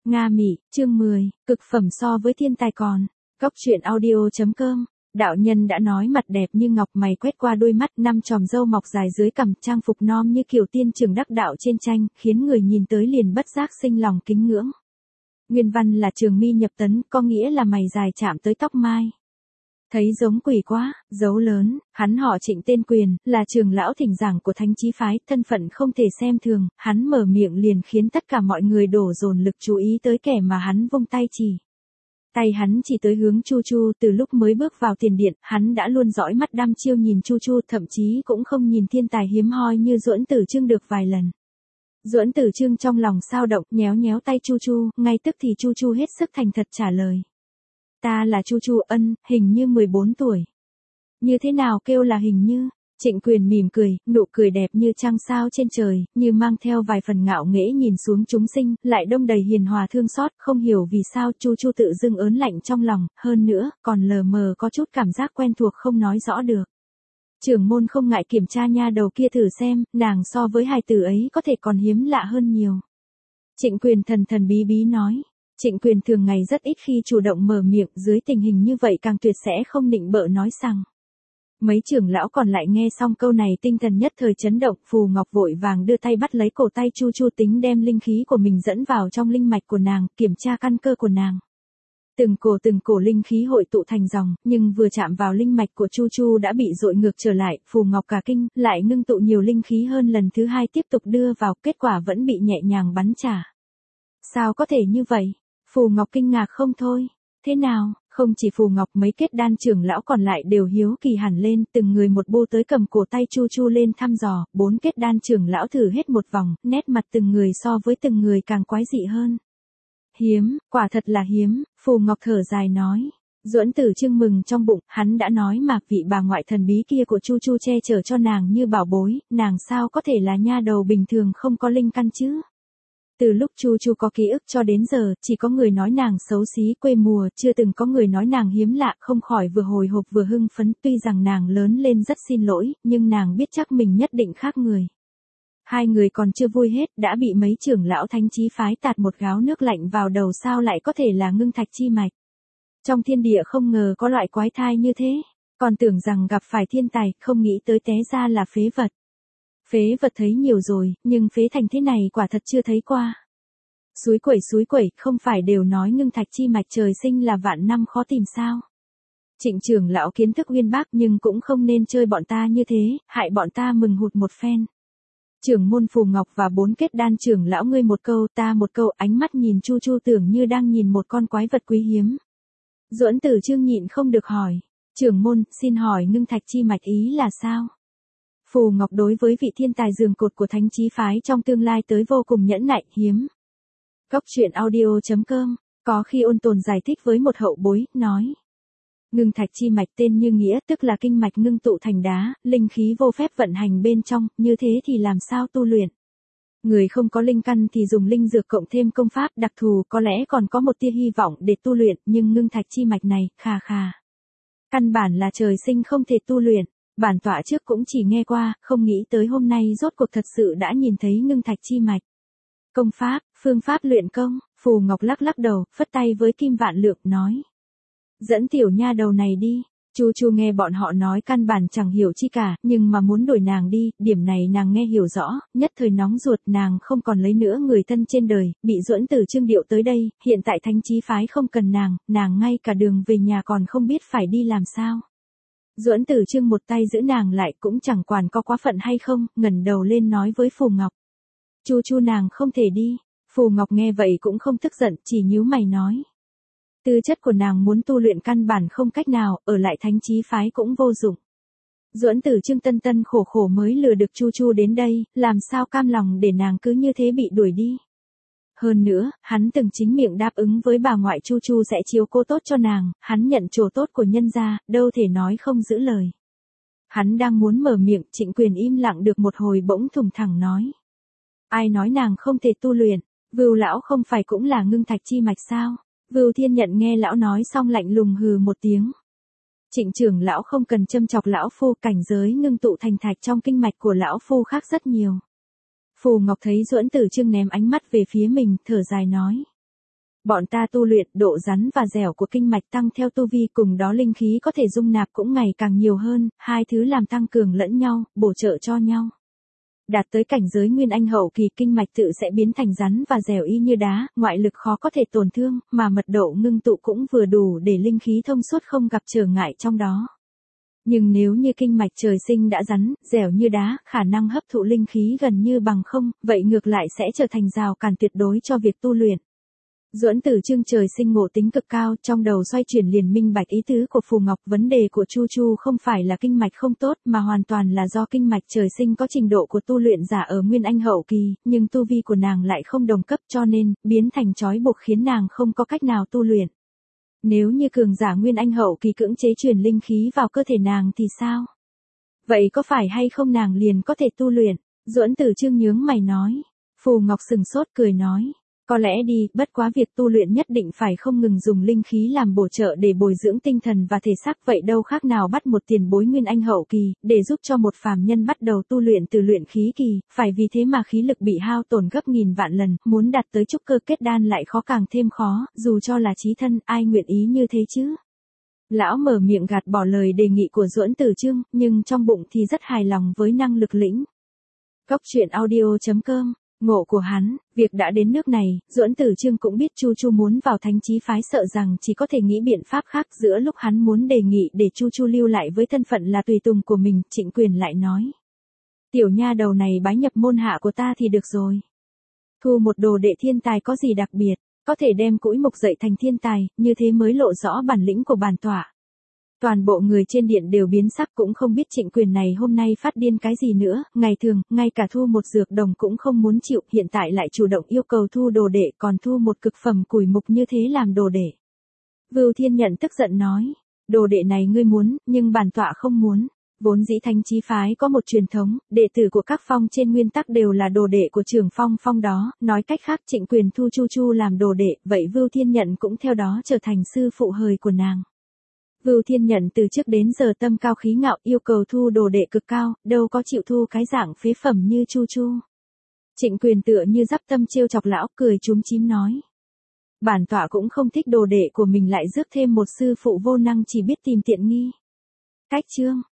Nga Mị, chương 10, cực phẩm so với thiên tài còn. Góc truyện audio.com. Đạo nhân đã nói mặt đẹp như ngọc, mày quét qua đôi mắt, năm chòm râu mọc dài dưới cằm, trang phục nom như kiểu tiên trường đắc đạo trên tranh, khiến người nhìn tới liền bất giác sinh lòng kính ngưỡng. Nguyên văn là trường mi nhập tấn, có nghĩa là mày dài chạm tới tóc mai. Thấy giống quỷ quá, dấu lớn, hắn họ Trịnh tên Quyền, là trưởng lão thỉnh giảng của Thánh Chí phái, thân phận không thể xem thường, hắn mở miệng liền khiến tất cả mọi người đổ dồn lực chú ý tới kẻ mà hắn vung tay chỉ. Tay hắn chỉ tới hướng Chu Chu, từ lúc mới bước vào tiền điện, hắn đã luôn dõi mắt đăm chiêu nhìn Chu Chu, thậm chí cũng không nhìn thiên tài hiếm hoi như Duẫn Tử Chương được vài lần. Duẫn Tử Chương trong lòng sao động, nhéo nhéo tay Chu Chu, ngay tức thì Chu Chu hết sức thành thật trả lời. Ta là Chu Chu Ân, hình như 14 tuổi. Như thế nào kêu là hình như? Trịnh Quyền mỉm cười, nụ cười đẹp như trăng sao trên trời, như mang theo vài phần ngạo nghễ nhìn xuống chúng sinh, lại đông đầy hiền hòa thương xót, không hiểu vì sao Chu Chu tự dưng ớn lạnh trong lòng, hơn nữa, còn lờ mờ có chút cảm giác quen thuộc không nói rõ được. Trưởng môn không ngại kiểm tra nha đầu kia thử xem, nàng so với hài tử ấy có thể còn hiếm lạ hơn nhiều. Trịnh Quyền thần thần bí bí nói. Trịnh Quyền thường ngày rất ít khi chủ động mở miệng, dưới tình hình như vậy càng tuyệt sẽ không nịnh bợ nói rằng. Mấy trưởng lão còn lại nghe xong câu này tinh thần nhất thời chấn động, Phù Ngọc vội vàng đưa tay bắt lấy cổ tay Chu Chu, tính đem linh khí của mình dẫn vào trong linh mạch của nàng, kiểm tra căn cơ của nàng. Từng cổ linh khí hội tụ thành dòng, nhưng vừa chạm vào linh mạch của Chu Chu đã bị dội ngược trở lại, Phù Ngọc cả kinh, lại ngưng tụ nhiều linh khí hơn lần thứ hai tiếp tục đưa vào, kết quả vẫn bị nhẹ nhàng bắn trả. Sao có thể như vậy? Phù Ngọc kinh ngạc không thôi. Thế nào? Không chỉ Phù Ngọc, mấy kết đan trưởng lão còn lại đều hiếu kỳ hẳn lên, từng người một bô tới cầm cổ tay Chu Chu lên thăm dò, 4 kết đan trưởng lão thử hết một vòng, nét mặt từng người so với từng người càng quái dị hơn. Hiếm, quả thật là hiếm, Phù Ngọc thở dài nói. Duẫn Tử Chương mừng trong bụng, hắn đã nói mà, vị bà ngoại thần bí kia của Chu Chu che chở cho nàng như bảo bối, nàng sao có thể là nha đầu bình thường không có linh căn chứ? Từ lúc Chu Chu có ký ức cho đến giờ, chỉ có người nói nàng xấu xí quê mùa, chưa từng có người nói nàng hiếm lạ, không khỏi vừa hồi hộp vừa hưng phấn, tuy rằng nàng lớn lên rất xin lỗi, nhưng nàng biết chắc mình nhất định khác người. Hai người còn chưa vui hết, đã bị mấy trưởng lão Thánh Chí phái tạt một gáo nước lạnh vào đầu, sao lại có thể là ngưng thạch chi mạch. Trong thiên địa không ngờ có loại quái thai như thế, còn tưởng rằng gặp phải thiên tài, không nghĩ tới té ra là phế vật. Phế vật thấy nhiều rồi, nhưng phế thành thế này quả thật chưa thấy qua. Suối quẩy, không phải đều nói ngưng thạch chi mạch trời sinh là vạn năm khó tìm sao? Trịnh trưởng lão kiến thức uyên bác nhưng cũng không nên chơi bọn ta như thế, hại bọn ta mừng hụt một phen. Trưởng môn Phù Ngọc và 4 kết đan trưởng lão ngươi một câu ta một câu, ánh mắt nhìn Chu Chu tưởng như đang nhìn một con quái vật quý hiếm. Duẫn Tử Chương nhịn không được hỏi. Trưởng môn, xin hỏi ngưng thạch chi mạch ý là sao? Phù Ngọc đối với vị thiên tài giường cột của Thánh Chí phái trong tương lai tới vô cùng nhẫn nại, hiếm. Góc truyện audio.com, có khi ôn tồn giải thích với một hậu bối, nói. Ngưng thạch chi mạch tên như nghĩa, tức là kinh mạch ngưng tụ thành đá, linh khí vô phép vận hành bên trong, như thế thì làm sao tu luyện? Người không có linh căn thì dùng linh dược cộng thêm công pháp đặc thù, có lẽ còn có một tia hy vọng để tu luyện, nhưng ngưng thạch chi mạch này, khà. Căn bản là trời sinh không thể tu luyện. Bản tọa trước cũng chỉ nghe qua, không nghĩ tới hôm nay rốt cuộc thật sự đã nhìn thấy ngưng thạch chi mạch. Công pháp, phương pháp luyện công, Phù Ngọc lắc đầu, phất tay với Kim Vạn Lượng, nói. Dẫn tiểu nha đầu này đi. Chu Chu nghe bọn họ nói căn bản chẳng hiểu chi cả, nhưng mà muốn đuổi nàng đi, điểm này nàng nghe hiểu rõ, nhất thời nóng ruột, nàng không còn lấy nữa người thân trên đời, bị Duẫn Tử Chương điệu tới đây, hiện tại Thánh Chí phái không cần nàng ngay cả đường về nhà còn không biết phải đi làm sao. Duẫn Tử Chương một tay giữ nàng lại, cũng chẳng quản có quá phận hay không, ngẩng đầu lên nói với Phù Ngọc. Chu Chu nàng không thể đi. Phù Ngọc nghe vậy cũng không tức giận, chỉ nhíu mày nói. Tư chất của nàng muốn tu luyện căn bản không cách nào, ở lại Thánh Chí phái cũng vô dụng. Duẫn Tử Chương tân khổ mới lừa được Chu Chu đến đây, làm sao cam lòng để nàng cứ như thế bị đuổi đi. Hơn nữa, hắn từng chính miệng đáp ứng với bà ngoại Chu Chu sẽ chiếu cố tốt cho nàng, hắn nhận chỗ tốt của nhân gia, đâu thể nói không giữ lời. Hắn đang muốn mở miệng, Trịnh Quyền im lặng được một hồi bỗng thùng thẳng nói. Ai nói nàng không thể tu luyện, Vưu lão không phải cũng là ngưng thạch chi mạch sao? Vưu Thiên Nhận nghe lão nói xong lạnh lùng hừ một tiếng. Trịnh trưởng lão không cần châm chọc lão phu, cảnh giới ngưng tụ thành thạch trong kinh mạch của lão phu khác rất nhiều. Phù Ngọc thấy Duẫn Tử Chương ném ánh mắt về phía mình, thở dài nói. Bọn ta tu luyện, độ rắn và dẻo của kinh mạch tăng theo tu vi, cùng đó linh khí có thể dung nạp cũng ngày càng nhiều hơn, hai thứ làm tăng cường lẫn nhau, bổ trợ cho nhau. Đạt tới cảnh giới nguyên anh hậu kỳ, kinh mạch tự sẽ biến thành rắn và dẻo y như đá, ngoại lực khó có thể tổn thương, mà mật độ ngưng tụ cũng vừa đủ để linh khí thông suốt không gặp trở ngại trong đó. Nhưng nếu như kinh mạch trời sinh đã rắn, dẻo như đá, khả năng hấp thụ linh khí gần như bằng không, vậy ngược lại sẽ trở thành rào cản tuyệt đối cho việc tu luyện. Duẫn Tử Chương trời sinh ngộ tính cực cao, trong đầu xoay chuyển liền minh bạch ý tứ của Phù Ngọc, vấn đề của Chu Chu không phải là kinh mạch không tốt mà hoàn toàn là do kinh mạch trời sinh có trình độ của tu luyện giả ở nguyên anh hậu kỳ, nhưng tu vi của nàng lại không đồng cấp cho nên, biến thành trói buộc khiến nàng không có cách nào tu luyện. Nếu như cường giả nguyên anh hậu kỳ cưỡng chế truyền linh khí vào cơ thể nàng thì sao? Vậy có phải hay không nàng liền có thể tu luyện? Duẫn Tử Chương nhướng mày nói. Phù Ngọc sừng sốt cười nói. Có lẽ đi, bất quá việc tu luyện nhất định phải không ngừng dùng linh khí làm bổ trợ để bồi dưỡng tinh thần và thể xác, vậy đâu khác nào bắt một tiền bối nguyên anh hậu kỳ, để giúp cho một phàm nhân bắt đầu tu luyện từ luyện khí kỳ, phải vì thế mà khí lực bị hao tổn gấp nghìn vạn lần, muốn đạt tới trúc cơ kết đan lại khó càng thêm khó, dù cho là chí thân, ai nguyện ý như thế chứ? Lão mở miệng gạt bỏ lời đề nghị của Duẫn Tử Chương, nhưng trong bụng thì rất hài lòng với năng lực lĩnh. Góc truyện audio.com. Ngộ của hắn, việc đã đến nước này, Duẫn Tử Chương cũng biết Chu Chu muốn vào Thánh Chí phái, sợ rằng chỉ có thể nghĩ biện pháp khác. Giữa lúc hắn muốn đề nghị để Chu Chu lưu lại với thân phận là tùy tùng của mình, Trịnh Quyền lại nói. Tiểu nha đầu này bái nhập môn hạ của ta thì được rồi. Thu một đồ đệ thiên tài có gì đặc biệt, có thể đem cũi mục dậy thành thiên tài, như thế mới lộ rõ bản lĩnh của bản tọa. Toàn bộ người trên điện đều biến sắc, cũng không biết Trịnh Quyền này hôm nay phát điên cái gì nữa, ngày thường, ngay cả thu một dược đồng cũng không muốn chịu, hiện tại lại chủ động yêu cầu thu đồ đệ, còn thu một cực phẩm củi mục như thế làm đồ đệ. Vưu Thiên Nhận tức giận nói, đồ đệ này ngươi muốn, nhưng bản tọa không muốn. Vốn dĩ Thánh Chí phái có một truyền thống, đệ tử của các phong trên nguyên tắc đều là đồ đệ của trưởng phong đó, nói cách khác Trịnh Quyền thu Chu Chu làm đồ đệ, vậy Vưu Thiên Nhận cũng theo đó trở thành sư phụ hời của nàng. Vưu Thiên Nhận từ trước đến giờ tâm cao khí ngạo, yêu cầu thu đồ đệ cực cao, đâu có chịu thu cái dạng phế phẩm như Chu Chu. Trịnh Quyền tựa như giáp tâm trêu chọc lão, cười chúm chím nói. Bản tọa cũng không thích đồ đệ của mình lại rước thêm một sư phụ vô năng chỉ biết tìm tiện nghi. Cách chương.